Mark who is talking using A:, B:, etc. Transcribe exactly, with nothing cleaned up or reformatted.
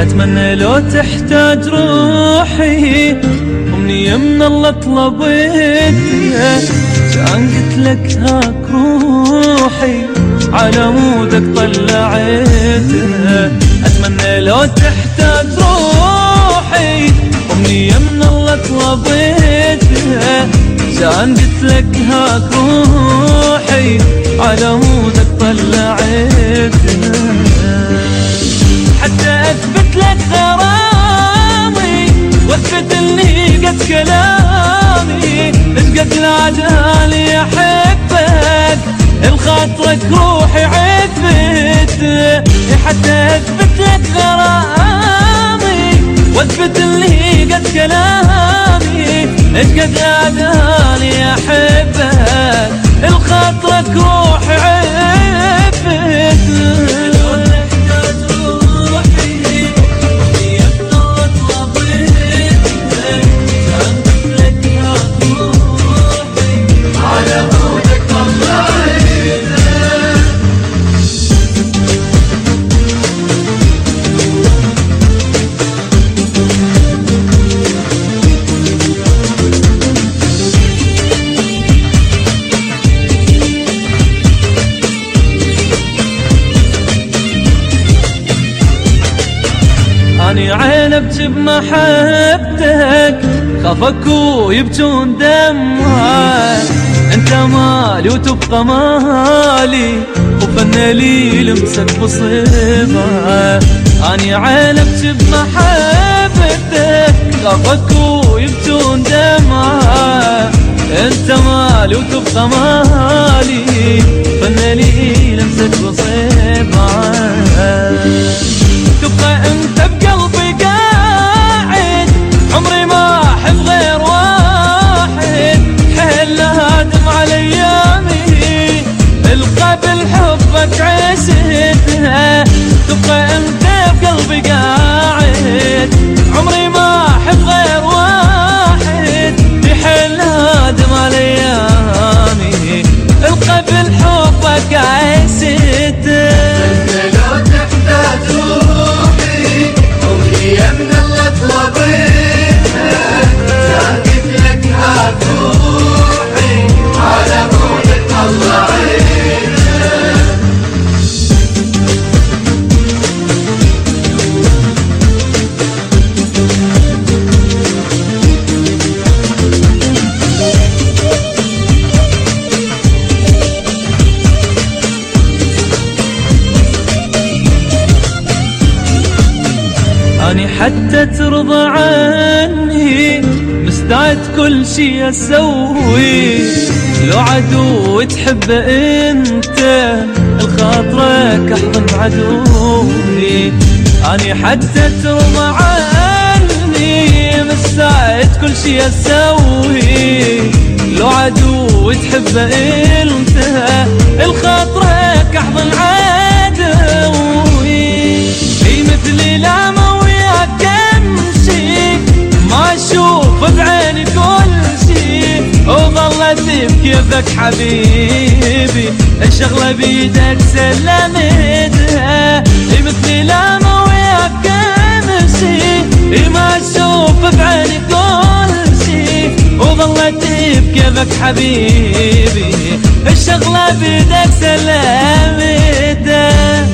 A: أتمنى لو تحتاج روحي أمنية من الله طلبتها، كان قلت لك هاك روحي على مودك طلعتها. أتمنى لو تحتاج روحي أمنية من الله طلبتها، كان قلت لك هاك روحي على مودك طلعتها. حتى أثبت لك غرامي واثبت اني قد كلامي، ايش قد العدالي احبك الخاطرك روحي عفت. حتى اثبت لك غرامي واثبت اني قد كلامي، ايش قد العدالي احبك الخاطرك روحي عفت. أني عينبت بمحبتك خافك ويبجون دمها، انت مالي وتبقى مالي وفن لي لمسك بصيبها. أني عينبت بمحبتك خافك ويبجون دمها، انت مالي وتبقى مالي فن لي لمسك بصيبها. تبقى انت بقلبي قاعد عمري ما احب غير واحد، حيل هادم على ايامي القبل حبك عشتها. تبقى انت بقلبي قاعد عمري ما احب غير واحد، حيل هادم على ايامي القبل حبك عشتها. أني حتى ترضى عني مستعد كل شي أسوي، لو عدو تحب انت الخاطرك احضن عدوي. أني حتى ترضى عني مستعد كل شي أسوي، لو عدو تحب انت الخاطرك احضن عدوي. في مثلي لا ما اشوف بعيني كل شي وظلت بكيفك حبيبي الشغلة بيدك سلمتها. مثلي لا ما وياك امشي ما اشوف بعيني كل شي وظلت بكيفك حبيبي الشغلة بيدك سلمتها.